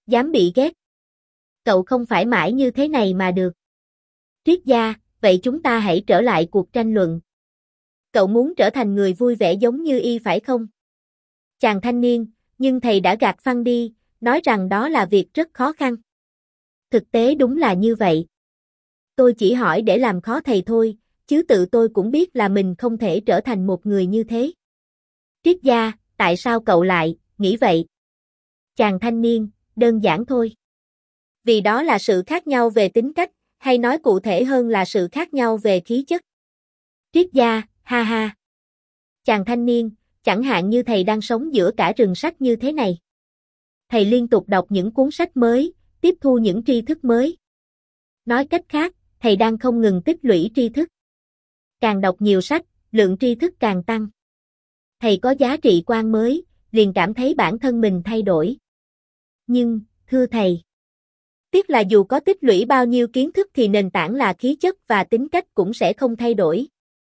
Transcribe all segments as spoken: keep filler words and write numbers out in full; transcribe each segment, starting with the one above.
Dám bị ghét. Cậu không phải mãi như thế này mà được. Triết gia, vậy chúng ta hãy trở lại cuộc tranh luận. Cậu muốn trở thành người vui vẻ giống như y phải không? Chàng thanh niên, nhưng thầy đã gạt phăng đi, nói rằng đó là việc rất khó khăn. Thực tế đúng là như vậy. Tôi chỉ hỏi để làm khó thầy thôi, chứ tự tôi cũng biết là mình không thể trở thành một người như thế. Triết gia, tại sao cậu lại nghĩ vậy? Chàng thanh niên, đơn giản thôi. Vì đó là sự khác nhau về tính cách, hay nói cụ thể hơn là sự khác nhau về khí chất. Triết gia, ha ha. Chàng thanh niên, chẳng hạn như thầy đang sống giữa cả rừng sách như thế này. Thầy liên tục đọc những cuốn sách mới, tiếp thu những tri thức mới. Nói cách khác, thầy đang không ngừng tích lũy tri thức. Càng đọc nhiều sách, lượng tri thức càng tăng. Thầy có giá trị quan mới, liền cảm thấy bản thân mình thay đổi. Nhưng, thưa thầy, tiếc là dù có tích lũy bao nhiêu kiến thức thì nền tảng là khí chất và tính cách cũng sẽ không thay đổi.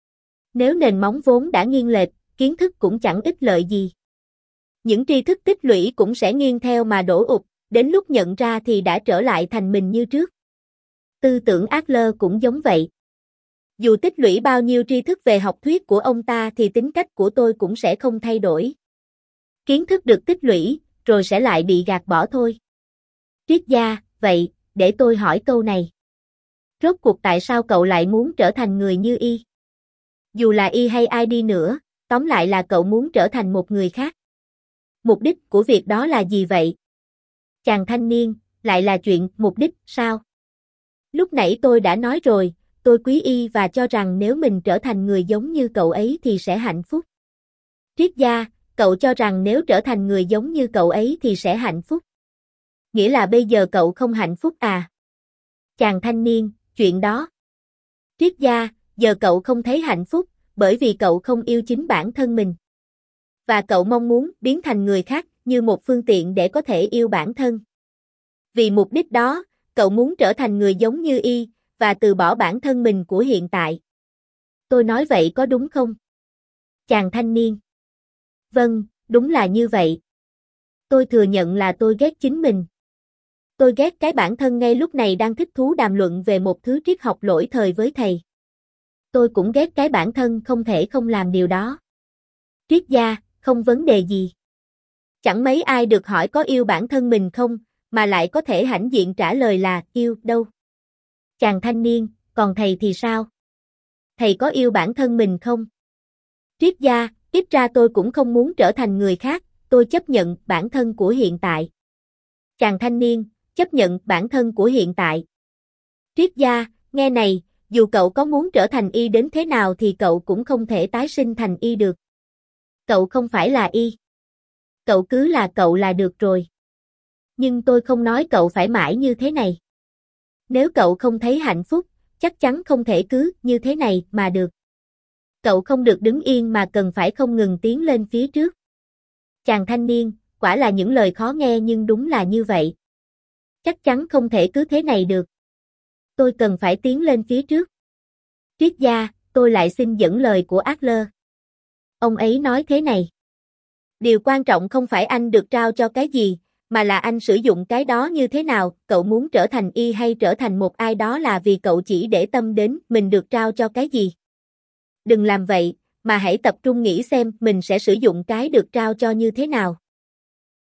Nếu nền móng vốn đã nghiêng lệch, kiến thức cũng chẳng ích lợi gì. Những tri thức tích lũy cũng sẽ nghiêng theo mà đổ ụp, đến lúc nhận ra thì đã trở lại thành mình như trước. Tư tưởng Adler cũng giống vậy. Dù tích lũy bao nhiêu tri thức về học thuyết của ông ta thì tính cách của tôi cũng sẽ không thay đổi. Kiến thức được tích lũy, rồi sẽ lại bị gạt bỏ thôi. Triết gia, vậy, để tôi hỏi câu này. Rốt cuộc tại sao cậu lại muốn trở thành người như y? Dù là y hay ai đi nữa, tóm lại là cậu muốn trở thành một người khác. Mục đích của việc đó là gì vậy? Chàng thanh niên, lại là chuyện mục đích sao? Lúc nãy tôi đã nói rồi, tôi quý y và cho rằng nếu mình trở thành người giống như cậu ấy thì sẽ hạnh phúc. Triết gia, cậu cho rằng nếu trở thành người giống như cậu ấy thì sẽ hạnh phúc. Nghĩa là bây giờ cậu không hạnh phúc à? Chàng thanh niên, chuyện đó. Triết gia, giờ cậu không thấy hạnh phúc, bởi vì cậu không yêu chính bản thân mình. Và cậu mong muốn biến thành người khác như một phương tiện để có thể yêu bản thân. Vì mục đích đó, cậu muốn trở thành người giống như y, và từ bỏ bản thân mình của hiện tại. Tôi nói vậy có đúng không? Chàng thanh niên. Vâng, đúng là như vậy. Tôi thừa nhận là tôi ghét chính mình. Tôi ghét cái bản thân ngay lúc này đang thích thú đàm luận về một thứ triết học lỗi thời với thầy. Tôi cũng ghét cái bản thân không thể không làm điều đó. Triết gia, không vấn đề gì. Chẳng mấy ai được hỏi có yêu bản thân mình không, mà lại có thể hãnh diện trả lời là yêu đâu. Chàng thanh niên, còn thầy thì sao? Thầy có yêu bản thân mình không? Triết gia, ít ra tôi cũng không muốn trở thành người khác, tôi chấp nhận bản thân của hiện tại. Chàng thanh niên, chấp nhận bản thân của hiện tại. Triết gia, nghe này, dù cậu có muốn trở thành y đến thế nào thì cậu cũng không thể tái sinh thành y được. Cậu không phải là y. Cậu cứ là cậu là được rồi. Nhưng tôi không nói cậu phải mãi như thế này. Nếu cậu không thấy hạnh phúc, chắc chắn không thể cứ như thế này mà được. Cậu không được đứng yên mà cần phải không ngừng tiến lên phía trước. Chàng thanh niên, quả là những lời khó nghe nhưng đúng là như vậy. Chắc chắn không thể cứ thế này được. Tôi cần phải tiến lên phía trước. Triết gia, tôi lại xin dẫn lời của Adler. Ông ấy nói thế này. Điều quan trọng không phải anh được trao cho cái gì, mà là anh sử dụng cái đó như thế nào. Cậu muốn trở thành y hay trở thành một ai đó là vì cậu chỉ để tâm đến mình được trao cho cái gì. Đừng làm vậy, mà hãy tập trung nghĩ xem mình sẽ sử dụng cái được trao cho như thế nào.